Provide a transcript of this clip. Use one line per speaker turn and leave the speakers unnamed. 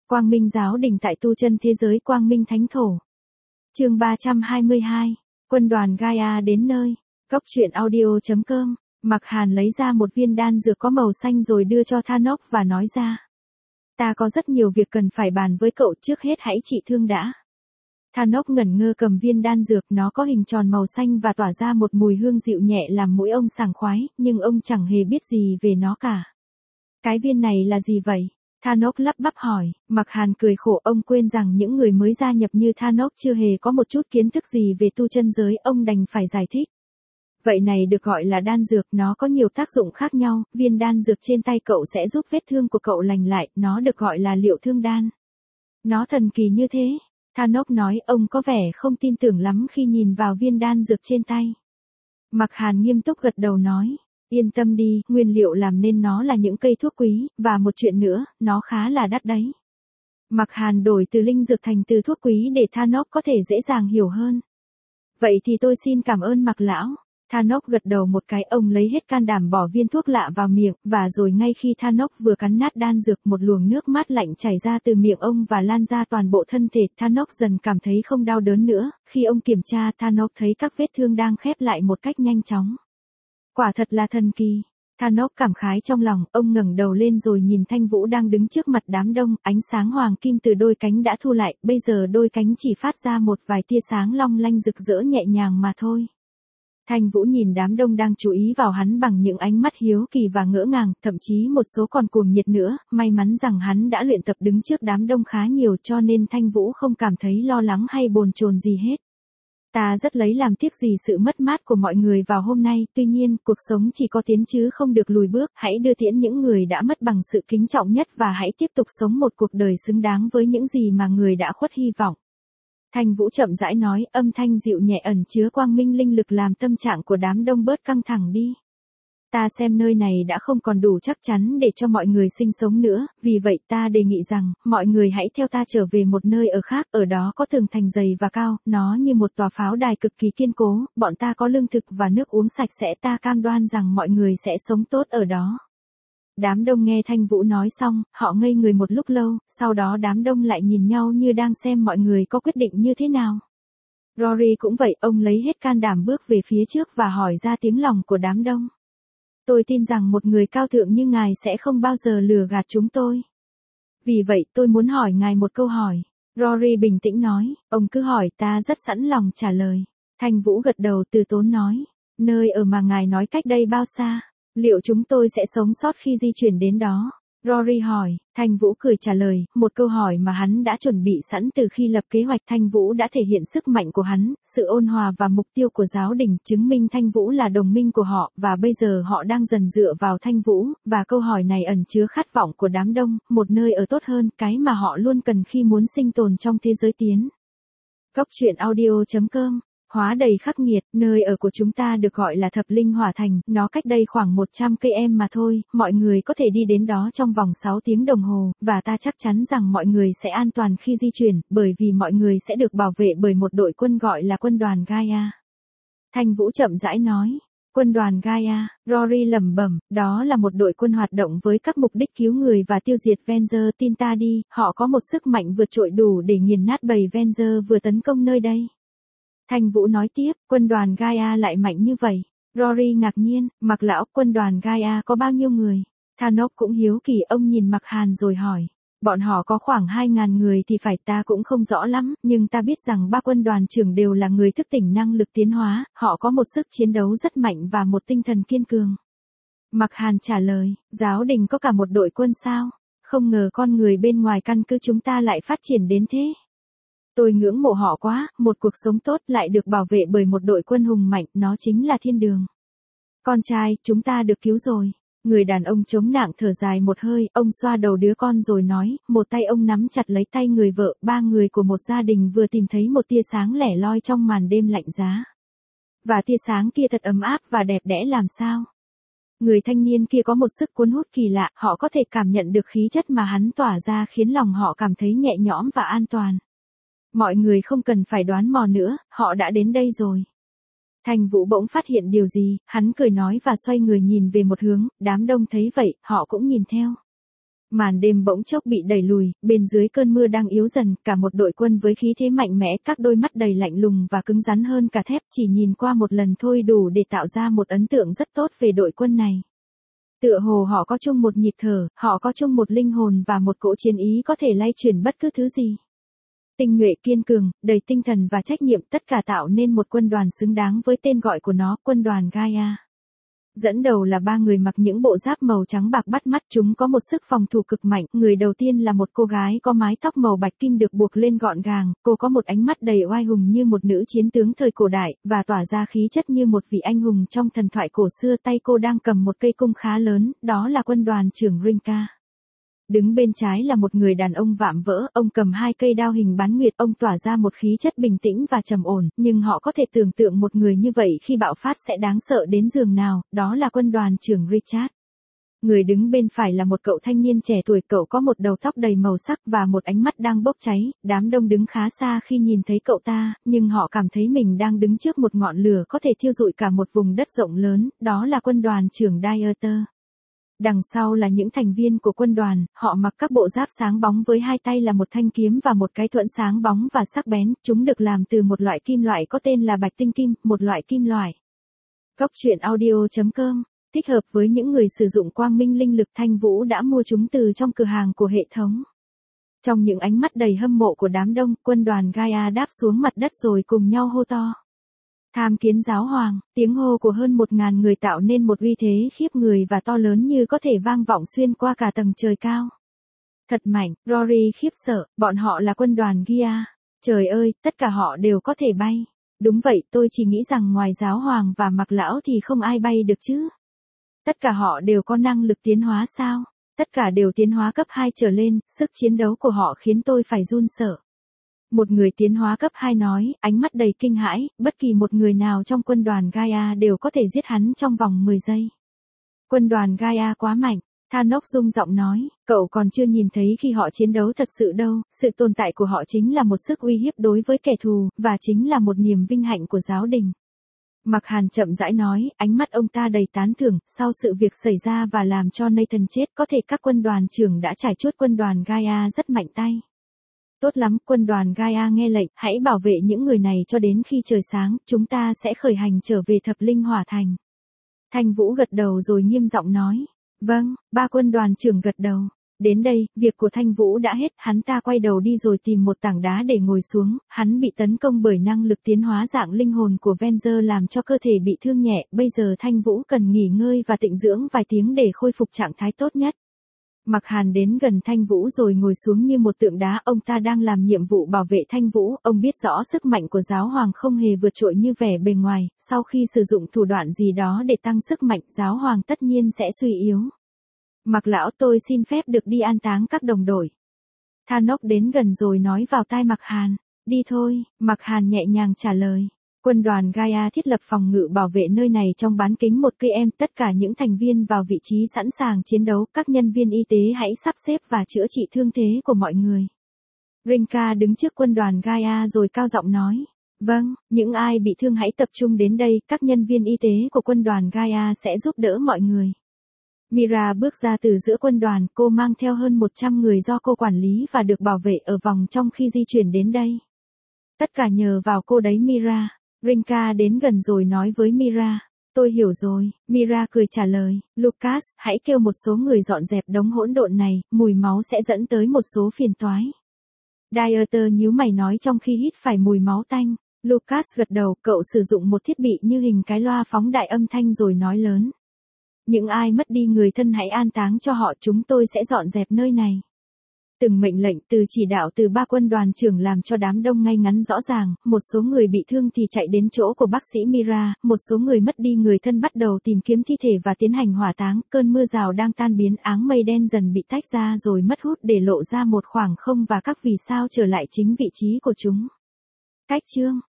Quang Minh giáo đình tại tu chân thế giới Quang Minh Thánh Thổ. Chương 322, quân đoàn Gaia đến nơi. Góc truyện audio.com. Mạc Hàn lấy ra một viên đan dược có màu xanh rồi đưa cho Thanos và nói ra. Ta có rất nhiều việc cần phải bàn với cậu, trước hết hãy trị thương đã. Thanos ngẩn ngơ cầm viên đan dược, nó có hình tròn màu xanh và tỏa ra một mùi hương dịu nhẹ làm mũi ông sảng khoái, nhưng ông chẳng hề biết gì về nó cả. Cái viên này là gì vậy? Thanos lắp bắp hỏi. Mạc Hàn cười khổ, ông quên rằng những người mới gia nhập như Thanos chưa hề có một chút kiến thức gì về tu chân giới, ông đành phải giải thích. Vậy này được gọi là đan dược, nó có nhiều tác dụng khác nhau, viên đan dược trên tay cậu sẽ giúp vết thương của cậu lành lại, nó được gọi là liệu thương đan. Nó thần kỳ như thế? Thanos nói, ông có vẻ không tin tưởng lắm khi nhìn vào viên đan dược trên tay. Mạc Hàn nghiêm túc gật đầu nói. Yên tâm đi, nguyên liệu làm nên nó là những cây thuốc quý, và một chuyện nữa, nó khá là đắt đấy. Mạc Hàn đổi từ linh dược thành từ thuốc quý để Thanos có thể dễ dàng hiểu hơn. Vậy thì tôi xin cảm ơn Mạc lão. Thanos gật đầu một cái, ông lấy hết can đảm bỏ viên thuốc lạ vào miệng, và rồi ngay khi Thanos vừa cắn nát đan dược, một luồng nước mát lạnh chảy ra từ miệng ông và lan ra toàn bộ thân thể. Thanos dần cảm thấy không đau đớn nữa, khi ông kiểm tra Thanos thấy các vết thương đang khép lại một cách nhanh chóng. Quả thật là thần kỳ. Thanos cảm khái trong lòng, ông ngẩng đầu lên rồi nhìn Thanh Vũ đang đứng trước mặt đám đông, ánh sáng hoàng kim từ đôi cánh đã thu lại, bây giờ đôi cánh chỉ phát ra một vài tia sáng long lanh rực rỡ nhẹ nhàng mà thôi. Thanh Vũ nhìn đám đông đang chú ý vào hắn bằng những ánh mắt hiếu kỳ và ngỡ ngàng, thậm chí một số còn cuồng nhiệt nữa, may mắn rằng hắn đã luyện tập đứng trước đám đông khá nhiều cho nên Thanh Vũ không cảm thấy lo lắng hay bồn chồn gì hết. Ta rất lấy làm tiếc gì sự mất mát của mọi người vào hôm nay, tuy nhiên, cuộc sống chỉ có tiến chứ không được lùi bước, hãy đưa tiễn những người đã mất bằng sự kính trọng nhất và hãy tiếp tục sống một cuộc đời xứng đáng với những gì mà người đã khuất hy vọng. Thanh Vũ chậm rãi nói, âm thanh dịu nhẹ ẩn chứa quang minh linh lực làm tâm trạng của đám đông bớt căng thẳng đi. Ta xem nơi này đã không còn đủ chắc chắn để cho mọi người sinh sống nữa, vì vậy ta đề nghị rằng, mọi người hãy theo ta trở về một nơi ở khác, ở đó có tường thành dày và cao, nó như một tòa pháo đài cực kỳ kiên cố, bọn ta có lương thực và nước uống sạch sẽ, ta cam đoan rằng mọi người sẽ sống tốt ở đó. Đám đông nghe Thanh Vũ nói xong, họ ngây người một lúc lâu, sau đó đám đông lại nhìn nhau như đang xem mọi người có quyết định như thế nào. Rory cũng vậy, ông lấy hết can đảm bước về phía trước và hỏi ra tiếng lòng của đám đông. Tôi tin rằng một người cao thượng như ngài sẽ không bao giờ lừa gạt chúng tôi. Vì vậy tôi muốn hỏi ngài một câu hỏi. Rory bình tĩnh nói, ông cứ hỏi, ta rất sẵn lòng trả lời. Thanh Vũ gật đầu từ tốn nói, nơi ở mà ngài nói cách đây bao xa? Liệu chúng tôi sẽ sống sót khi di chuyển đến đó? Rory hỏi. Thanh Vũ cười trả lời, một câu hỏi mà hắn đã chuẩn bị sẵn từ khi lập kế hoạch. Thanh Vũ đã thể hiện sức mạnh của hắn, sự ôn hòa và mục tiêu của giáo đình, chứng minh Thanh Vũ là đồng minh của họ, và bây giờ họ đang dần dựa vào Thanh Vũ, và câu hỏi này ẩn chứa khát vọng của đám đông, một nơi ở tốt hơn, cái mà họ luôn cần khi muốn sinh tồn trong thế giới tiến. Góc truyện audio.com. Hóa đầy khắc nghiệt, nơi ở của chúng ta được gọi là Thập Linh Hỏa Thành, nó cách đây khoảng 100 cây mà thôi, mọi người có thể đi đến đó trong vòng 6 tiếng đồng hồ, và ta chắc chắn rằng mọi người sẽ an toàn khi di chuyển, bởi vì mọi người sẽ được bảo vệ bởi một đội quân gọi là quân đoàn Gaia. Thanh Vũ chậm rãi nói, quân đoàn Gaia, Rory lẩm bẩm, đó là một đội quân hoạt động với các mục đích cứu người và tiêu diệt Venger, tin ta đi, họ có một sức mạnh vượt trội đủ để nghiền nát bầy Venger vừa tấn công nơi đây. Thanh Vũ nói tiếp, quân đoàn Gaia lại mạnh như vậy. Rory ngạc nhiên, Mạc lão, quân đoàn Gaia có bao nhiêu người? Thanos cũng hiếu kỳ, ông nhìn Mạc Hàn rồi hỏi. Bọn họ có khoảng 2.000 người thì phải, ta cũng không rõ lắm, nhưng ta biết rằng 3 quân đoàn trưởng đều là người thức tỉnh năng lực tiến hóa, họ có một sức chiến đấu rất mạnh và một tinh thần kiên cường. Mạc Hàn trả lời, giáo đình có cả một đội quân sao? Không ngờ con người bên ngoài căn cứ chúng ta lại phát triển đến thế. Tôi ngưỡng mộ họ quá, một cuộc sống tốt lại được bảo vệ bởi một đội quân hùng mạnh, nó chính là thiên đường. Con trai, chúng ta được cứu rồi. Người đàn ông chống nạng thở dài một hơi, ông xoa đầu đứa con rồi nói, một tay ông nắm chặt lấy tay người vợ, 3 người của một gia đình vừa tìm thấy một tia sáng lẻ loi trong màn đêm lạnh giá. Và tia sáng kia thật ấm áp và đẹp đẽ làm sao. Người thanh niên kia có một sức cuốn hút kỳ lạ, họ có thể cảm nhận được khí chất mà hắn tỏa ra khiến lòng họ cảm thấy nhẹ nhõm và an toàn. Mọi người không cần phải đoán mò nữa, họ đã đến đây rồi. Thanh Vũ bỗng phát hiện điều gì, hắn cười nói và xoay người nhìn về một hướng, đám đông thấy vậy, họ cũng nhìn theo. Màn đêm bỗng chốc bị đẩy lùi, bên dưới cơn mưa đang yếu dần, cả một đội quân với khí thế mạnh mẽ, các đôi mắt đầy lạnh lùng và cứng rắn hơn cả thép, chỉ nhìn qua một lần thôi đủ để tạo ra một ấn tượng rất tốt về đội quân này. Tựa hồ họ có chung một nhịp thở, họ có chung một linh hồn và một cỗ chiến ý có thể lay chuyển bất cứ thứ gì. Tinh nhuệ kiên cường, đầy tinh thần và trách nhiệm, tất cả tạo nên một quân đoàn xứng đáng với tên gọi của nó, quân đoàn Gaia. Dẫn đầu là 3 người mặc những bộ giáp màu trắng bạc bắt mắt, chúng có một sức phòng thủ cực mạnh. Người đầu tiên là một cô gái có mái tóc màu bạch kim được buộc lên gọn gàng, cô có một ánh mắt đầy oai hùng như một nữ chiến tướng thời cổ đại, và tỏa ra khí chất như một vị anh hùng trong thần thoại cổ xưa. Tay cô đang cầm một cây cung khá lớn, đó là quân đoàn trưởng Rinka. Đứng bên trái là một người đàn ông vạm vỡ, ông cầm 2 cây đao hình bán nguyệt, ông tỏa ra một khí chất bình tĩnh và trầm ổn, nhưng họ có thể tưởng tượng một người như vậy khi bạo phát sẽ đáng sợ đến giường nào, đó là quân đoàn trưởng Richard. Người đứng bên phải là một cậu thanh niên trẻ tuổi, cậu có một đầu tóc đầy màu sắc và một ánh mắt đang bốc cháy, đám đông đứng khá xa khi nhìn thấy cậu ta, nhưng họ cảm thấy mình đang đứng trước một ngọn lửa có thể thiêu rụi cả một vùng đất rộng lớn, đó là quân đoàn trưởng Dieter. Đằng sau là những thành viên của quân đoàn, họ mặc các bộ giáp sáng bóng với 2 tay là một thanh kiếm và một cái thuẫn sáng bóng và sắc bén, chúng được làm từ một loại kim loại có tên là bạch tinh kim, một loại kim loại. Góc truyện audio.com, thích hợp với những người sử dụng quang minh linh lực. Thanh Vũ đã mua chúng từ trong cửa hàng của hệ thống. Trong những ánh mắt đầy hâm mộ của đám đông, quân đoàn Gaia đáp xuống mặt đất rồi cùng nhau hô to. Tham kiến giáo hoàng, tiếng hô của hơn 1.000 người tạo nên một uy thế khiếp người và to lớn như có thể vang vọng xuyên qua cả tầng trời cao. Thật mạnh, Rory khiếp sợ, bọn họ là quân đoàn Gaia. Trời ơi, tất cả họ đều có thể bay. Đúng vậy, tôi chỉ nghĩ rằng ngoài giáo hoàng và Mặc lão thì không ai bay được chứ. Tất cả họ đều có năng lực tiến hóa sao? Tất cả đều tiến hóa cấp 2 trở lên, sức chiến đấu của họ khiến tôi phải run sợ. Một người tiến hóa cấp 2 nói, ánh mắt đầy kinh hãi, bất kỳ một người nào trong quân đoàn Gaia đều có thể giết hắn trong vòng 10 giây. Quân đoàn Gaia quá mạnh, Thanos rung giọng nói, cậu còn chưa nhìn thấy khi họ chiến đấu thật sự đâu, sự tồn tại của họ chính là một sức uy hiếp đối với kẻ thù, và chính là một niềm vinh hạnh của giáo đình. Mặc Hàn chậm rãi nói, ánh mắt ông ta đầy tán thưởng, sau sự việc xảy ra và làm cho Nathan chết, có thể các quân đoàn trưởng đã trải chuốt quân đoàn Gaia rất mạnh tay. Tốt lắm, quân đoàn Gaia nghe lệnh, hãy bảo vệ những người này cho đến khi trời sáng, chúng ta sẽ khởi hành trở về Thập Linh Hỏa Thành. Thanh Vũ gật đầu rồi nghiêm giọng nói. Vâng, 3 quân đoàn trưởng gật đầu. Đến đây, việc của Thanh Vũ đã hết, hắn ta quay đầu đi rồi tìm một tảng đá để ngồi xuống, hắn bị tấn công bởi năng lực tiến hóa dạng linh hồn của Venger làm cho cơ thể bị thương nhẹ, bây giờ Thanh Vũ cần nghỉ ngơi và tịnh dưỡng vài tiếng để khôi phục trạng thái tốt nhất. Mặc Hàn đến gần Thanh Vũ rồi ngồi xuống như một tượng đá, ông ta đang làm nhiệm vụ bảo vệ Thanh Vũ, ông biết rõ sức mạnh của giáo hoàng không hề vượt trội như vẻ bề ngoài, sau khi sử dụng thủ đoạn gì đó để tăng sức mạnh, giáo hoàng tất nhiên sẽ suy yếu. Mặc lão, tôi xin phép được đi an táng các đồng đội. Thanos đến gần rồi nói vào tai Mặc Hàn, đi thôi, Mặc Hàn nhẹ nhàng trả lời. Quân đoàn Gaia thiết lập phòng ngự bảo vệ nơi này trong bán kính 1 km, tất cả những thành viên vào vị trí sẵn sàng chiến đấu, các nhân viên y tế hãy sắp xếp và chữa trị thương thế của mọi người. Rinka đứng trước quân đoàn Gaia rồi cao giọng nói, vâng, những ai bị thương hãy tập trung đến đây, các nhân viên y tế của quân đoàn Gaia sẽ giúp đỡ mọi người. Mira bước ra từ giữa quân đoàn, cô mang theo hơn 100 người do cô quản lý và được bảo vệ ở vòng trong khi di chuyển đến đây. Tất cả nhờ vào cô đấy Mira. Rinka đến gần rồi nói với Mira. Tôi hiểu rồi, Mira cười trả lời. Lucas, hãy kêu một số người dọn dẹp đống hỗn độn này, mùi máu sẽ dẫn tới một số phiền toái. Dieter nhíu mày nói trong khi hít phải mùi máu tanh. Lucas gật đầu, cậu sử dụng một thiết bị như hình cái loa phóng đại âm thanh rồi nói lớn. Những ai mất đi người thân hãy an táng cho họ, chúng tôi sẽ dọn dẹp nơi này. Từng mệnh lệnh từ chỉ đạo từ 3 quân đoàn trưởng làm cho đám đông ngay ngắn rõ ràng, một số người bị thương thì chạy đến chỗ của bác sĩ Mira, một số người mất đi người thân bắt đầu tìm kiếm thi thể và tiến hành hỏa táng, cơn mưa rào đang tan biến, áng mây đen dần bị tách ra rồi mất hút để lộ ra một khoảng không và các vì sao trở lại chính vị trí của chúng. Cách chương